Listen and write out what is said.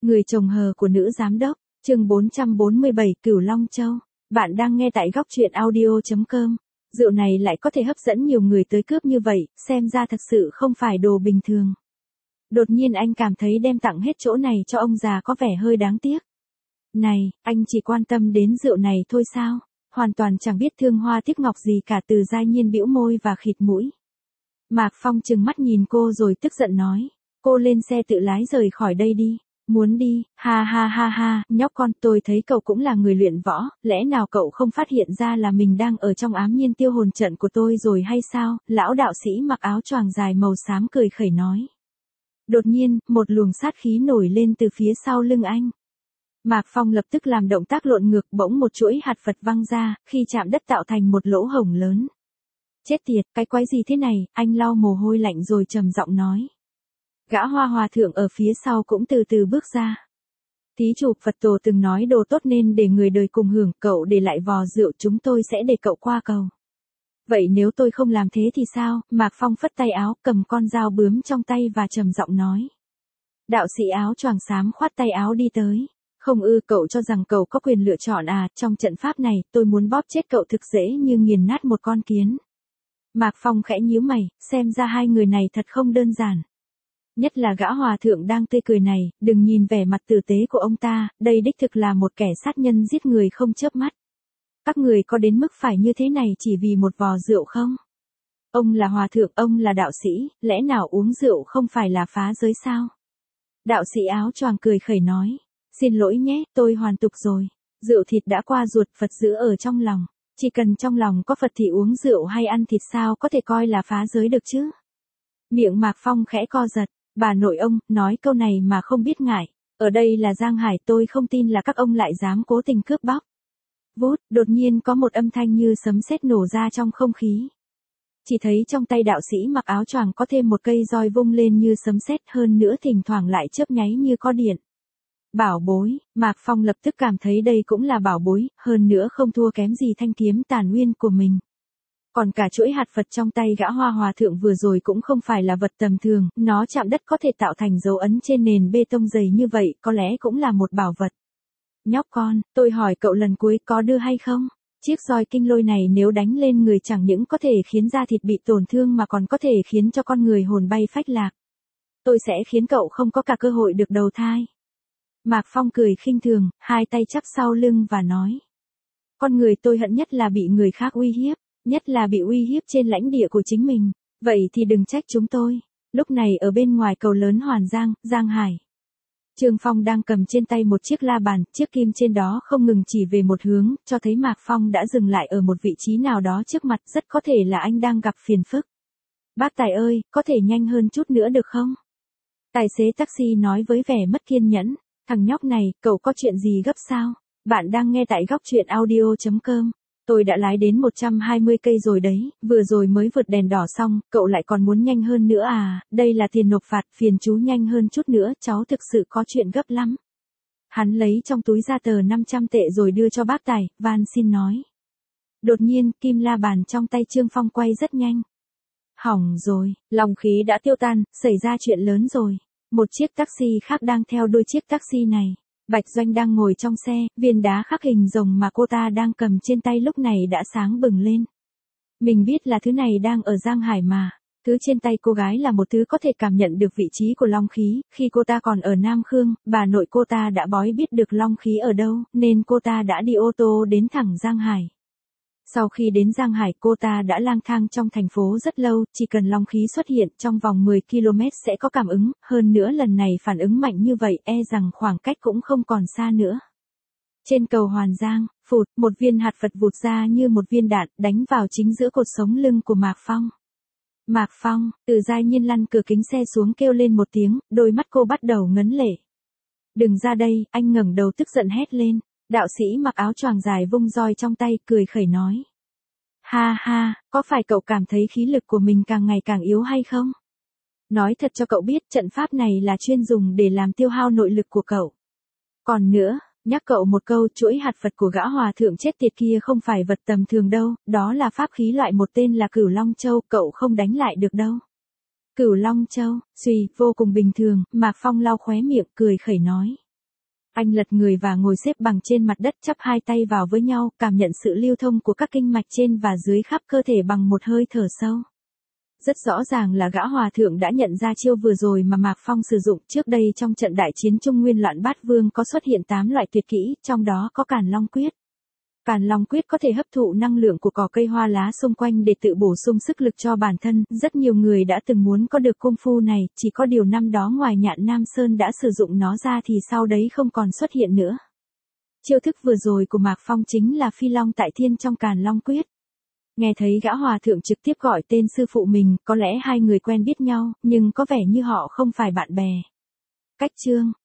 Người chồng hờ của nữ giám đốc, chương 447 Cửu Long Châu. Bạn đang nghe tại góc truyện audio.com. Rượu này lại có thể hấp dẫn nhiều người tới cướp như vậy, xem ra thật sự không phải đồ bình thường. Đột nhiên anh cảm thấy đem tặng hết chỗ này cho ông già có vẻ hơi đáng tiếc. Này, anh chỉ quan tâm đến rượu này thôi sao? Hoàn toàn chẳng biết thương hoa tiếc ngọc gì cả. Từ Giai Nhiên bĩu môi và khịt mũi. Mạc Phong trừng mắt nhìn cô rồi tức giận nói. Cô lên xe tự lái rời khỏi đây đi. Muốn đi, ha ha ha ha, nhóc con, tôi thấy cậu cũng là người luyện võ, lẽ nào cậu không phát hiện ra là mình đang ở trong ám nhiên tiêu hồn trận của tôi rồi hay sao? Lão đạo sĩ mặc áo choàng dài màu xám cười khẩy nói. Đột nhiên, một luồng sát khí nổi lên từ phía sau lưng anh. Mạc Phong lập tức làm động tác lộn ngược, bỗng một chuỗi hạt Phật văng ra, khi chạm đất tạo thành một lỗ hổng lớn. Chết tiệt, cái quái gì thế này? Anh lau mồ hôi lạnh rồi trầm giọng nói. Gã Hoa Hòa thượng ở phía sau cũng từ từ bước ra. Thí chủ, Phật tổ từng nói đồ tốt nên để người đời cùng hưởng, cậu để lại vò rượu, chúng tôi sẽ để cậu qua cầu. Vậy nếu tôi không làm thế thì sao? Mạc Phong phất tay áo, cầm con dao bướm trong tay và trầm giọng nói. Đạo sĩ áo choàng xám khoát tay áo đi tới. Không ư, cậu cho rằng cậu có quyền lựa chọn à? Trong trận pháp này, tôi muốn bóp chết cậu thực dễ như nghiền nát một con kiến. Mạc Phong khẽ nhíu mày, xem ra hai người này thật không đơn giản. Nhất là gã hòa thượng đang tươi cười này, đừng nhìn vẻ mặt tử tế của ông ta, đây đích thực là một kẻ sát nhân giết người không chớp mắt. Các người có đến mức phải như thế này chỉ vì một vò rượu không? Ông là hòa thượng, ông là đạo sĩ, lẽ nào uống rượu không phải là phá giới sao? Đạo sĩ áo choàng cười khẩy nói, xin lỗi nhé, tôi hoàn tục rồi. Rượu thịt đã qua ruột, Phật giữ ở trong lòng. Chỉ cần trong lòng có Phật thì uống rượu hay ăn thịt sao có thể coi là phá giới được chứ? Miệng Mạc Phong khẽ co giật. Bà nội ông, nói câu này mà không biết ngại. Ở đây là Giang Hải, tôi không tin là các ông lại dám cố tình cướp bóc. Vút, đột nhiên có một âm thanh như sấm sét nổ ra trong không khí. Chỉ thấy trong tay đạo sĩ mặc áo choàng có thêm một cây roi vung lên như sấm sét, hơn nữa thỉnh thoảng lại chớp nháy như có điện. Bảo bối, Mạc Phong lập tức cảm thấy đây cũng là bảo bối, hơn nữa không thua kém gì thanh kiếm tàn nguyên của mình. Còn cả chuỗi hạt Phật trong tay gã Hoa Hòa thượng vừa rồi cũng không phải là vật tầm thường, nó chạm đất có thể tạo thành dấu ấn trên nền bê tông dày như vậy, có lẽ cũng là một bảo vật. Nhóc con, tôi hỏi cậu lần cuối có đưa hay không? Chiếc roi kinh lôi này nếu đánh lên người chẳng những có thể khiến da thịt bị tổn thương mà còn có thể khiến cho con người hồn bay phách lạc. Tôi sẽ khiến cậu không có cả cơ hội được đầu thai. Mạc Phong cười khinh thường, hai tay chắp sau lưng và nói. Con người tôi hận nhất là bị người khác uy hiếp. Nhất là bị uy hiếp trên lãnh địa của chính mình, vậy thì đừng trách chúng tôi. Lúc này ở bên ngoài cầu lớn Hoàn Giang, Giang Hải. Trương Phong đang cầm trên tay một chiếc la bàn, chiếc kim trên đó không ngừng chỉ về một hướng, cho thấy Mạc Phong đã dừng lại ở một vị trí nào đó trước mặt, rất có thể là anh đang gặp phiền phức. Bác Tài ơi, có thể nhanh hơn chút nữa được không? Tài xế taxi nói với vẻ mất kiên nhẫn, thằng nhóc này, cậu có chuyện gì gấp sao? Bạn đang nghe tại góc truyện audio.com. Tôi đã lái đến 120 cây rồi đấy, vừa rồi mới vượt đèn đỏ xong, cậu lại còn muốn nhanh hơn nữa à? Đây là tiền nộp phạt, phiền chú nhanh hơn chút nữa, cháu thực sự có chuyện gấp lắm. Hắn lấy trong túi ra tờ 500 tệ rồi đưa cho bác Tài, van xin nói. Đột nhiên, kim la bàn trong tay Trương Phong quay rất nhanh. Hỏng rồi, lòng khí đã tiêu tan, xảy ra chuyện lớn rồi. Một chiếc taxi khác đang theo đuôi chiếc taxi này. Bạch Doanh đang ngồi trong xe, viên đá khắc hình rồng mà cô ta đang cầm trên tay lúc này đã sáng bừng lên. Mình biết là thứ này đang ở Giang Hải mà. Thứ trên tay cô gái là một thứ có thể cảm nhận được vị trí của long khí. Khi cô ta còn ở Nam Khương, bà nội cô ta đã bói biết được long khí ở đâu, nên cô ta đã đi ô tô đến thẳng Giang Hải. Sau khi đến Giang Hải, cô ta đã lang thang trong thành phố rất lâu, chỉ cần long khí xuất hiện trong vòng 10 km sẽ có cảm ứng, hơn nữa lần này phản ứng mạnh như vậy e rằng khoảng cách cũng không còn xa nữa. Trên cầu Hoàn Giang, phụt, một viên hạt Phật vụt ra như một viên đạn, đánh vào chính giữa cột sống lưng của Mạc Phong. Mạc Phong, Từ Giai Nhiên lăn cửa kính xe xuống kêu lên một tiếng, đôi mắt cô bắt đầu ngấn lệ. Đừng ra đây, anh ngẩng đầu tức giận hét lên. Đạo sĩ mặc áo choàng dài vung roi trong tay, cười khẩy nói. Ha ha, có phải cậu cảm thấy khí lực của mình càng ngày càng yếu hay không? Nói thật cho cậu biết, trận pháp này là chuyên dùng để làm tiêu hao nội lực của cậu. Còn nữa, nhắc cậu một câu, chuỗi hạt Phật của gã hòa thượng chết tiệt kia không phải vật tầm thường đâu, đó là pháp khí loại một tên là Cửu Long Châu, cậu không đánh lại được đâu. Cửu Long Châu, suy, vô cùng bình thường, Mạc Phong lau khóe miệng, cười khẩy nói. Anh lật người và ngồi xếp bằng trên mặt đất, chắp hai tay vào với nhau, cảm nhận sự lưu thông của các kinh mạch trên và dưới khắp cơ thể bằng một hơi thở sâu. Rất rõ ràng là gã hòa thượng đã nhận ra chiêu vừa rồi mà Mạc Phong sử dụng. Trước đây trong trận đại chiến Trung Nguyên Loạn Bát Vương có xuất hiện 8 loại tuyệt kỹ, trong đó có Càn Long Quyết. Càn Long Quyết có thể hấp thụ năng lượng của cỏ cây hoa lá xung quanh để tự bổ sung sức lực cho bản thân. Rất nhiều người đã từng muốn có được công phu này, chỉ có điều năm đó ngoài Nhạn Nam Sơn đã sử dụng nó ra thì sau đấy không còn xuất hiện nữa. Chiêu thức vừa rồi của Mạc Phong chính là Phi Long Tại Thiên trong Càn Long Quyết. Nghe thấy gã hòa thượng trực tiếp gọi tên sư phụ mình, có lẽ hai người quen biết nhau, nhưng có vẻ như họ không phải bạn bè. Cách chương